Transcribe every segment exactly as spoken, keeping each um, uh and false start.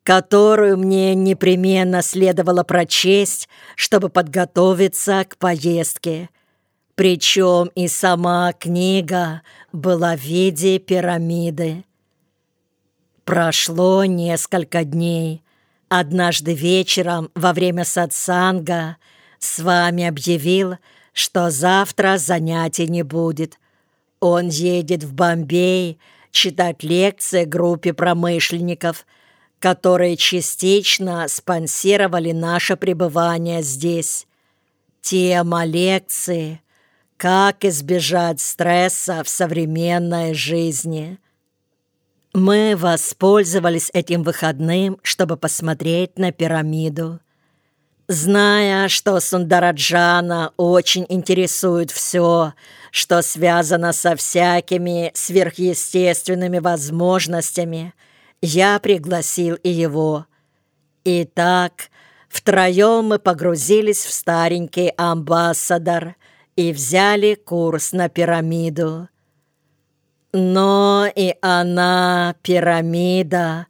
которую мне непременно следовало прочесть, чтобы подготовиться к поездке. Причем и сама книга была в виде пирамиды. Прошло несколько дней. Однажды вечером во время сатсанга с вами объявил, что завтра занятий не будет. Он едет в Бомбей читать лекции группе промышленников, которые частично спонсировали наше пребывание здесь. Тема лекции «Как избежать стресса в современной жизни». Мы воспользовались этим выходным, чтобы посмотреть на пирамиду. Зная, что Сундараджана очень интересует все, что связано со всякими сверхъестественными возможностями, я пригласил и его. Итак, втроем мы погрузились в старенький амбассадор и взяли курс на пирамиду. Но и она, пирамида,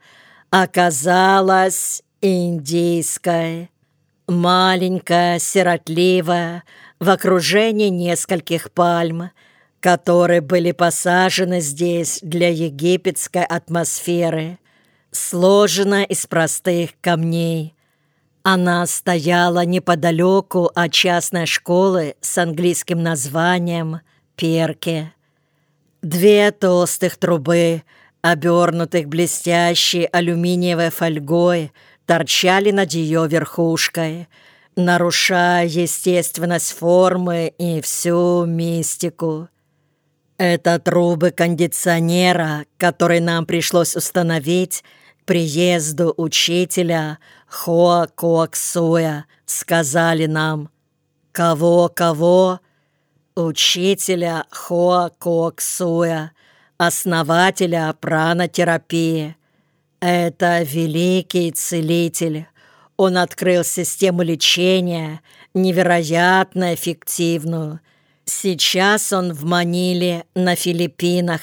оказалась индийской. Маленькая, сиротливая, в окружении нескольких пальм, которые были посажены здесь для египетской атмосферы, сложена из простых камней. Она стояла неподалеку от частной школы с английским названием «Перке». Две толстых трубы, обернутых блестящей алюминиевой фольгой, торчали над ее верхушкой, нарушая естественность формы и всю мистику. Это трубы кондиционера, которые нам пришлось установить к приезду учителя Хоа Коак Суя, сказали нам. Кого-кого? Учителя Хоа Коак Суя, основателя пранатерапии. Это великий целитель. Он открыл систему лечения, невероятно эффективную. Сейчас он в Маниле, на Филиппинах.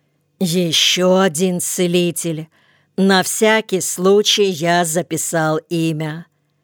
Еще один целитель. На всякий случай я записал имя.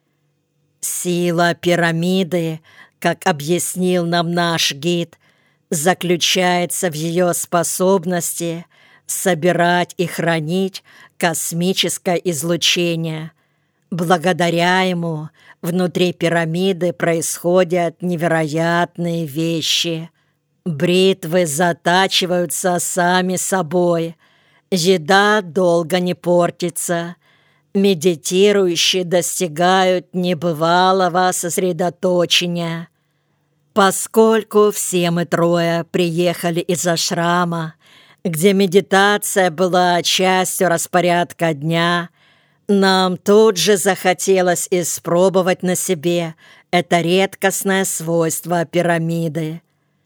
Сила пирамиды, как объяснил нам наш гид, заключается в ее способности собирать и хранить космическое излучение. Благодаря ему внутри пирамиды происходят невероятные вещи. Бритвы затачиваются сами собой, еда долго не портится, медитирующие достигают небывалого сосредоточения. Поскольку все мы трое приехали из ашрама, где медитация была частью распорядка дня, нам тут же захотелось испробовать на себе это редкостное свойство пирамиды.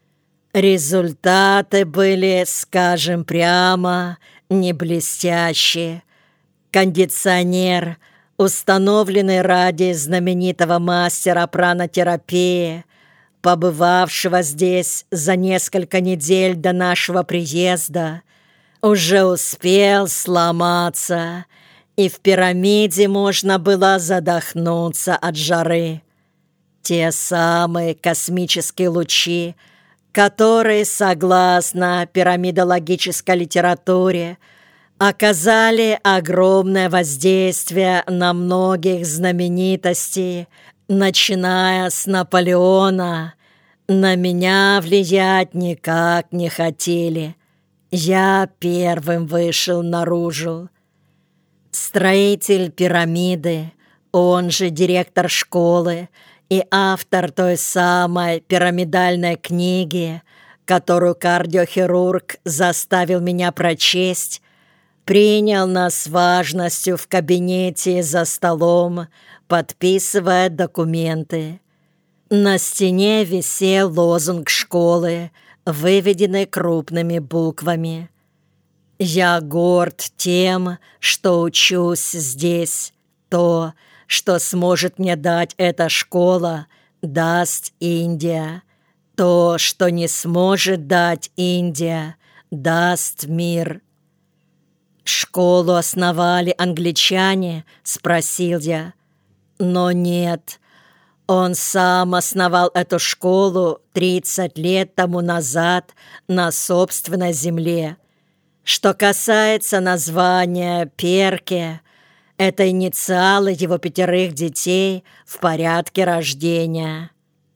Результаты были, скажем прямо, не блестящие. Кондиционер, установленный ради знаменитого мастера пранатерапии, побывавшего здесь за несколько недель до нашего приезда, уже успел сломаться, и в пирамиде можно было задохнуться от жары. Те самые космические лучи, которые, согласно пирамидологической литературе, оказали огромное воздействие на многих знаменитостей, начиная с Наполеона, на меня влиять никак не хотели. Я первым вышел наружу. Строитель пирамиды, он же директор школы и автор той самой пирамидальной книги, которую кардиохирург заставил меня прочесть, принял нас с важностью в кабинете за столом, подписывая документы. На стене висел лозунг школы, выведенный крупными буквами. «Я горд тем, что учусь здесь. То, что сможет мне дать эта школа, даст Индия. То, что не сможет дать Индия, даст мир». «Школу основали англичане?» — спросил я. Но нет, он сам основал эту школу тридцать лет тому назад на собственной земле. Что касается названия Перке, это инициалы его пятерых детей в порядке рождения.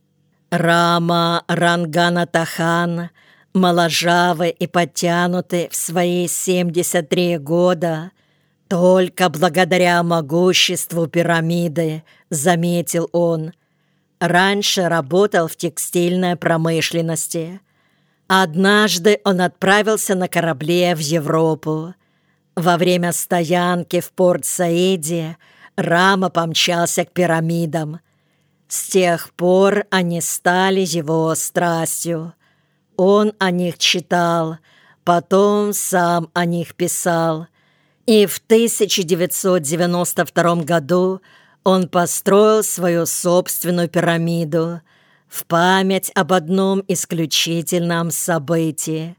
Рама Ранганатахан, моложавый и подтянутый в свои семьдесят три года, только благодаря могуществу пирамиды, заметил он. Раньше работал в текстильной промышленности. Однажды он отправился на корабле в Европу. Во время стоянки в Порт-Саиде Рама помчался к пирамидам. С тех пор они стали его страстью. Он о них читал, потом сам о них писал. И в тысяча девятьсот девяносто втором году он построил свою собственную пирамиду в память об одном исключительном событии.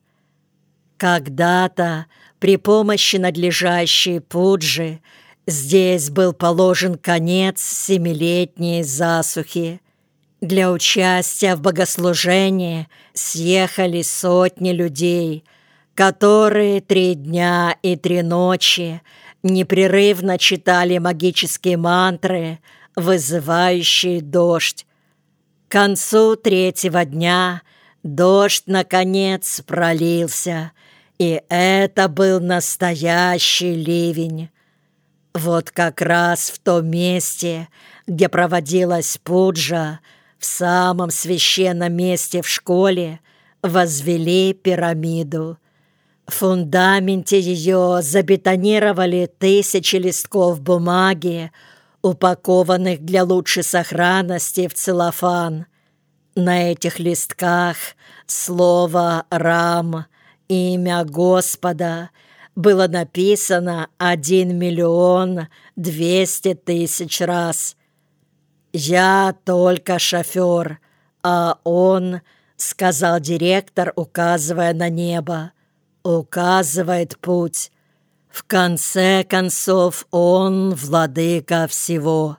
Когда-то при помощи надлежащей пуджи здесь был положен конец семилетней засухи. Для участия в богослужении съехались сотни людей, которые три дня и три ночи непрерывно читали магические мантры, вызывающие дождь. К концу третьего дня дождь, наконец, пролился, и это был настоящий ливень. Вот как раз в том месте, где проводилась пуджа, в самом священном месте в школе, возвели пирамиду. В фундаменте ее забетонировали тысячи листков бумаги, упакованных для лучшей сохранности в целлофан. На этих листках слово «Рам», имя Господа, было написано один миллион двести тысяч раз. «Я только шофер, а он, — сказал директор, указывая на небо, — указывает путь. В конце концов, он владыка всего».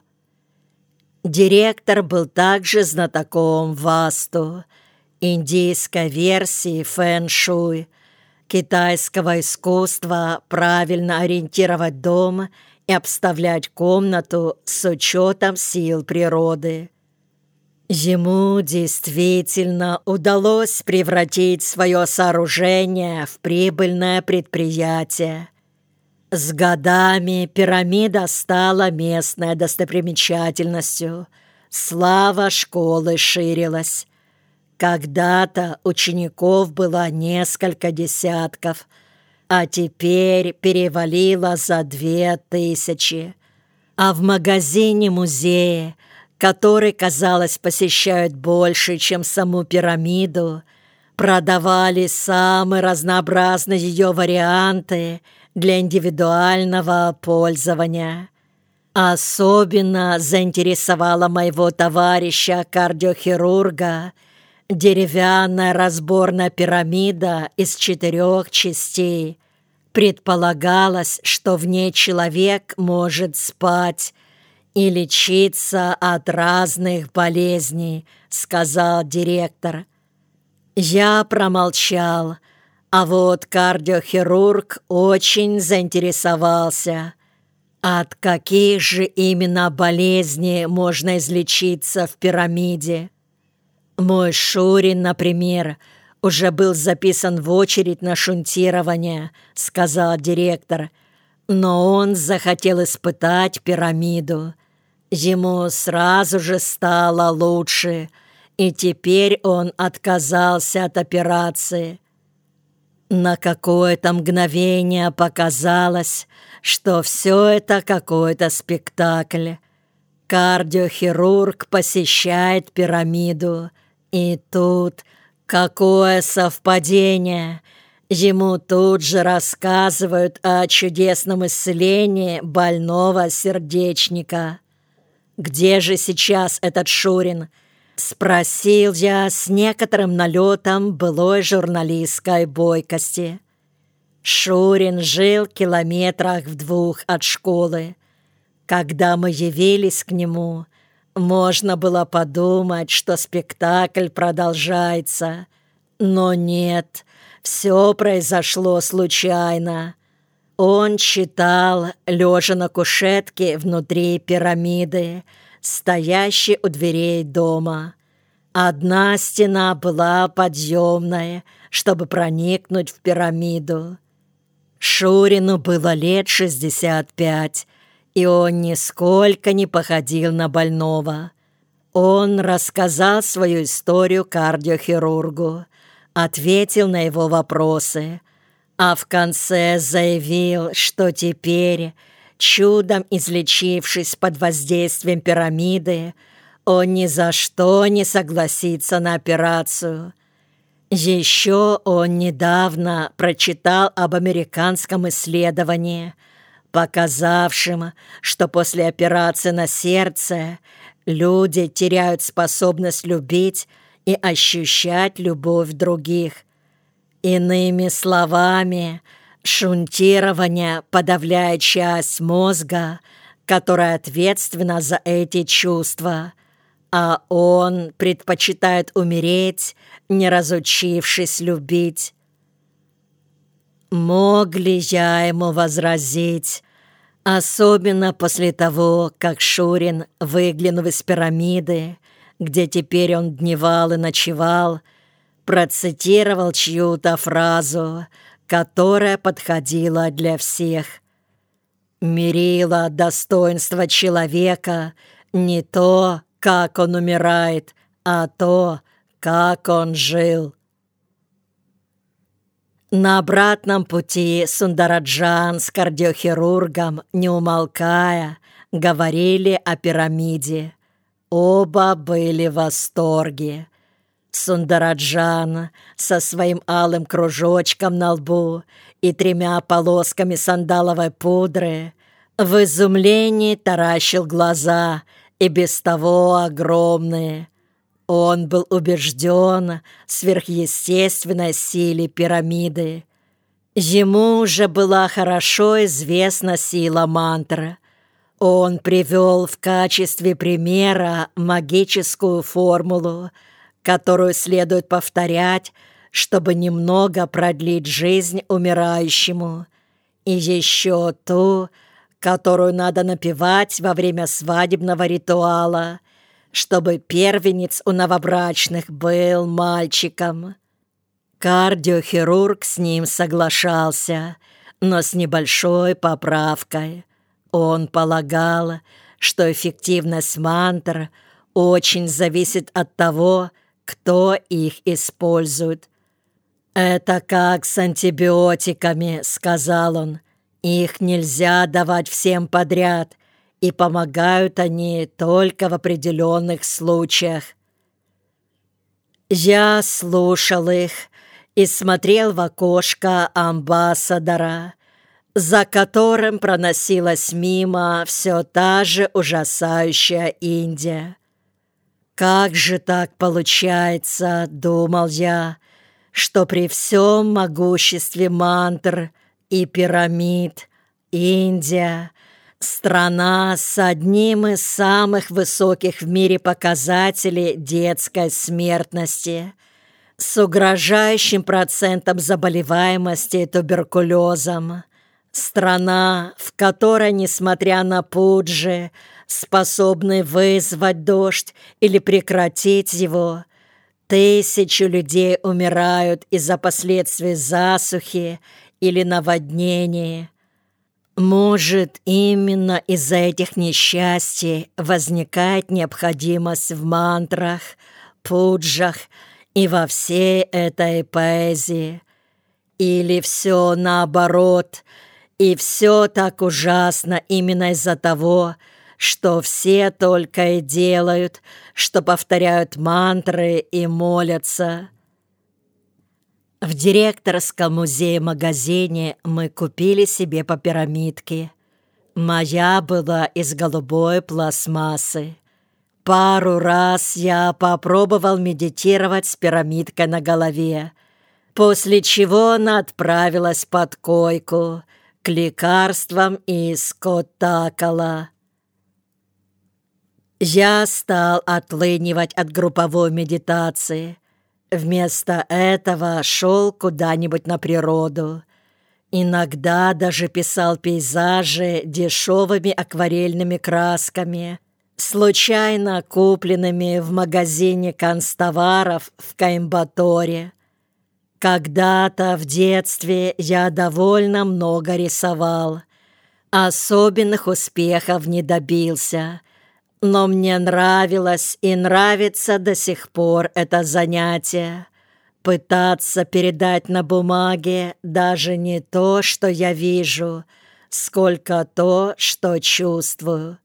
Директор был также знатоком васту, индийской версии фэн-шуй, китайского искусства правильно ориентировать дом и обставлять комнату с учетом сил природы. Ему действительно удалось превратить свое сооружение в прибыльное предприятие. С годами пирамида стала местной достопримечательностью. Слава школы ширилась. Когда-то учеников было несколько десятков, а теперь перевалило за две тысячи. А в магазине-музее, который, казалось, посещают больше, чем саму пирамиду, продавали самые разнообразные ее варианты для индивидуального пользования. Особенно заинтересовала моего товарища-кардиохирурга деревянная разборная пирамида из четырех частей. Предполагалось, что в ней человек может спать и лечиться от разных болезней, сказал директор. Я промолчал, а вот кардиохирург очень заинтересовался. От каких же именно болезней можно излечиться в пирамиде? Мой Шурин, например, уже был записан в очередь на шунтирование, сказал директор, но он захотел испытать пирамиду. Ему сразу же стало лучше, и теперь он отказался от операции. На какое-то мгновение показалось, что все это какой-то спектакль. Кардиохирург посещает пирамиду, и тут какое совпадение! Ему тут же рассказывают о чудесном исцелении больного сердечника. «Где же сейчас этот Шурин?» — спросил я с некоторым налетом былой журналистской бойкости. Шурин жил километрах в двух от школы. Когда мы явились к нему, можно было подумать, что спектакль продолжается. Но нет, все произошло случайно. Он читал, лежа на кушетке внутри пирамиды, стоящей у дверей дома. Одна стена была подъемная, чтобы проникнуть в пирамиду. Шурину было лет шестьдесят пять, и он нисколько не походил на больного. Он рассказал свою историю кардиохирургу, ответил на его вопросы, а в конце заявил, что теперь, чудом излечившись под воздействием пирамиды, он ни за что не согласится на операцию. Еще он недавно прочитал об американском исследовании, показавшем, что после операции на сердце люди теряют способность любить и ощущать любовь других. Иными словами, шунтирование подавляет часть мозга, которая ответственна за эти чувства, а он предпочитает умереть, не разучившись любить. Мог ли я ему возразить, особенно после того, как Шурин, выглянув из пирамиды, где теперь он дневал и ночевал, процитировал чью-то фразу, которая подходила для всех. «Мерило достоинства человека не то, как он умирает, а то, как он жил». На обратном пути Сундараджан с кардиохирургом, не умолкая, говорили о пирамиде. Оба были в восторге. Сундараджан со своим алым кружочком на лбу и тремя полосками сандаловой пудры в изумлении таращил глаза, и без того огромные. Он был убежден в сверхъестественной силе пирамиды. Ему уже была хорошо известна сила мантры. Он привел в качестве примера магическую формулу, которую следует повторять, чтобы немного продлить жизнь умирающему, и еще ту, которую надо напевать во время свадебного ритуала, чтобы первенец у новобрачных был мальчиком. Кардиохирург с ним соглашался, но с небольшой поправкой. Он полагал, что эффективность мантр очень зависит от того, кто их использует. «Это как с антибиотиками», — сказал он. «Их нельзя давать всем подряд, и помогают они только в определенных случаях». Я слушал их и смотрел в окошко амбассадора, за которым проносилась мимо все та же ужасающая Индия. «Как же так получается, — думал я, — что при всем могуществе мантр и пирамид Индия — страна с одним из самых высоких в мире показателей детской смертности, с угрожающим процентом заболеваемости туберкулезом, страна, в которой, несмотря на пуджи, способны вызвать дождь или прекратить его, тысячи людей умирают из-за последствий засухи или наводнения. Может, именно из-за этих несчастий возникает необходимость в мантрах, пуджах и во всей этой поэзии? Или все наоборот, и все так ужасно именно из-за того, что все только и делают, что повторяют мантры и молятся? В директорском музее-магазине мы купили себе по пирамидке. Моя была из голубой пластмассы. Пару раз я попробовал медитировать с пирамидкой на голове. После чего она отправилась под койку к лекарствам из Коттакала. Я стал отлынивать от групповой медитации. Вместо этого шел куда-нибудь на природу. Иногда даже писал пейзажи дешевыми акварельными красками, случайно купленными в магазине канцтоваров в Коимбаторе. Когда-то в детстве я довольно много рисовал. Особенных успехов не добился, но мне нравилось и нравится до сих пор это занятие. Пытаться передать на бумаге даже не то, что я вижу, сколько то, что чувствую.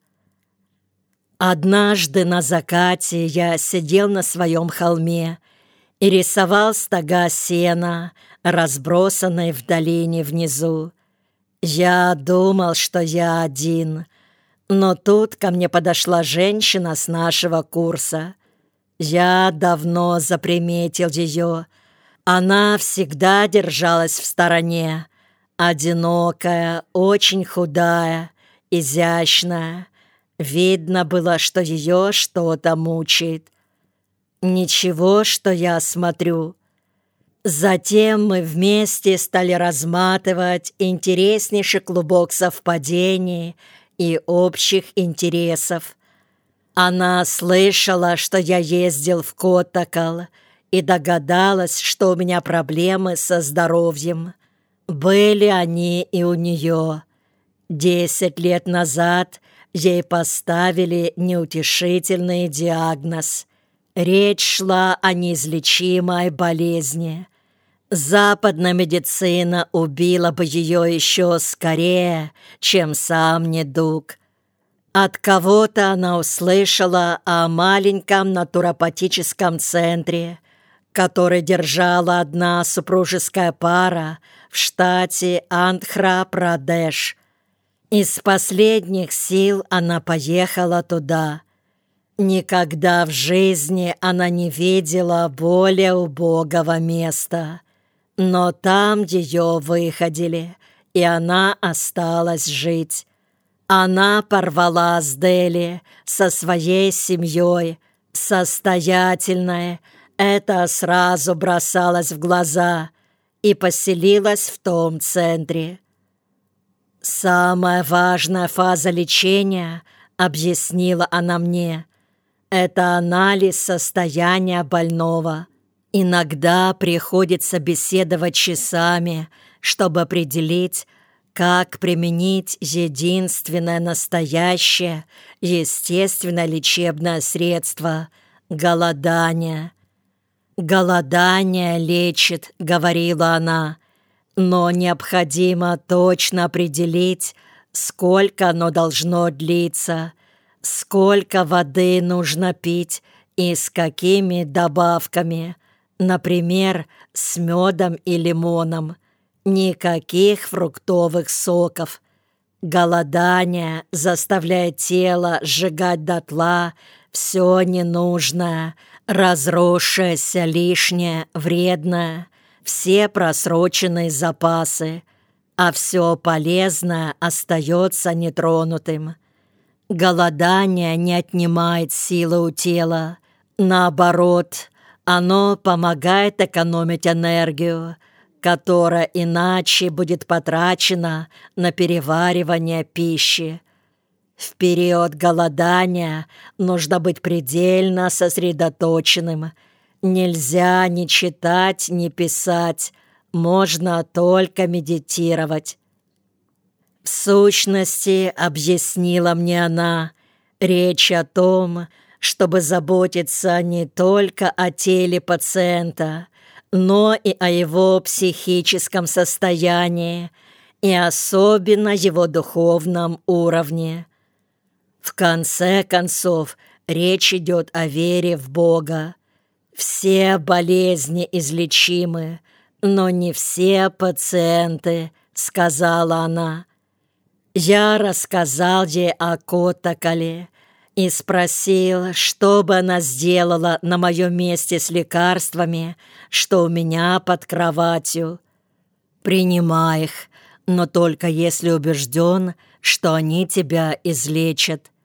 Однажды на закате я сидел на своем холме и рисовал стога сена, разбросанные в долине внизу. Я думал, что я один, но тут ко мне подошла женщина с нашего курса. Я давно заприметил ее. Она всегда держалась в стороне, одинокая, очень худая, изящная. Видно было, что ее что-то мучает. Ничего, что я смотрю. Затем мы вместе стали разматывать интереснейший клубок совпадений и общих интересов. Она слышала, что я ездил в Коттакал, и догадалась, что у меня проблемы со здоровьем. Были они и у нее. Десять лет назад ей поставили неутешительный диагноз. Речь шла о неизлечимой болезни. Западная медицина убила бы ее еще скорее, чем сам недуг. От кого-то она услышала о маленьком натуропатическом центре, который держала одна супружеская пара в штате Андхра-Прадеш. Из последних сил она поехала туда. Никогда в жизни она не видела более убогого места. Но там ее выходили, и она осталась жить. Она порвала с Дели, со своей семьей, состоятельная. Это сразу бросалось в глаза, и поселилась в том центре. Самая важная фаза лечения, объяснила она мне, это анализ состояния больного. Иногда приходится беседовать часами, чтобы определить, как применить единственное настоящее, естественное лечебное средство – голодание. «Голодание лечит», — говорила она, «но необходимо точно определить, сколько оно должно длиться, сколько воды нужно пить и с какими добавками, например, с медом и лимоном, никаких фруктовых соков. Голодание заставляет тело сжигать дотла все ненужное, разросшееся, лишнее, вредное, все просроченные запасы, а все полезное остается нетронутым. Голодание не отнимает силы у тела. Наоборот, оно помогает экономить энергию, которая иначе будет потрачена на переваривание пищи. В период голодания нужно быть предельно сосредоточенным. Нельзя ни читать, ни писать, можно только медитировать. В сущности, объяснила мне она, речь о том, чтобы заботиться не только о теле пациента, но и о его психическом состоянии, и особенно его духовном уровне. В конце концов, речь идет о вере в Бога. Все болезни излечимы, но не все пациенты, сказала она. Я рассказал ей о Коттакале, и спросил, что бы она сделала на моем месте с лекарствами, что у меня под кроватью. Принимай их, но только если убежден, что они тебя излечат.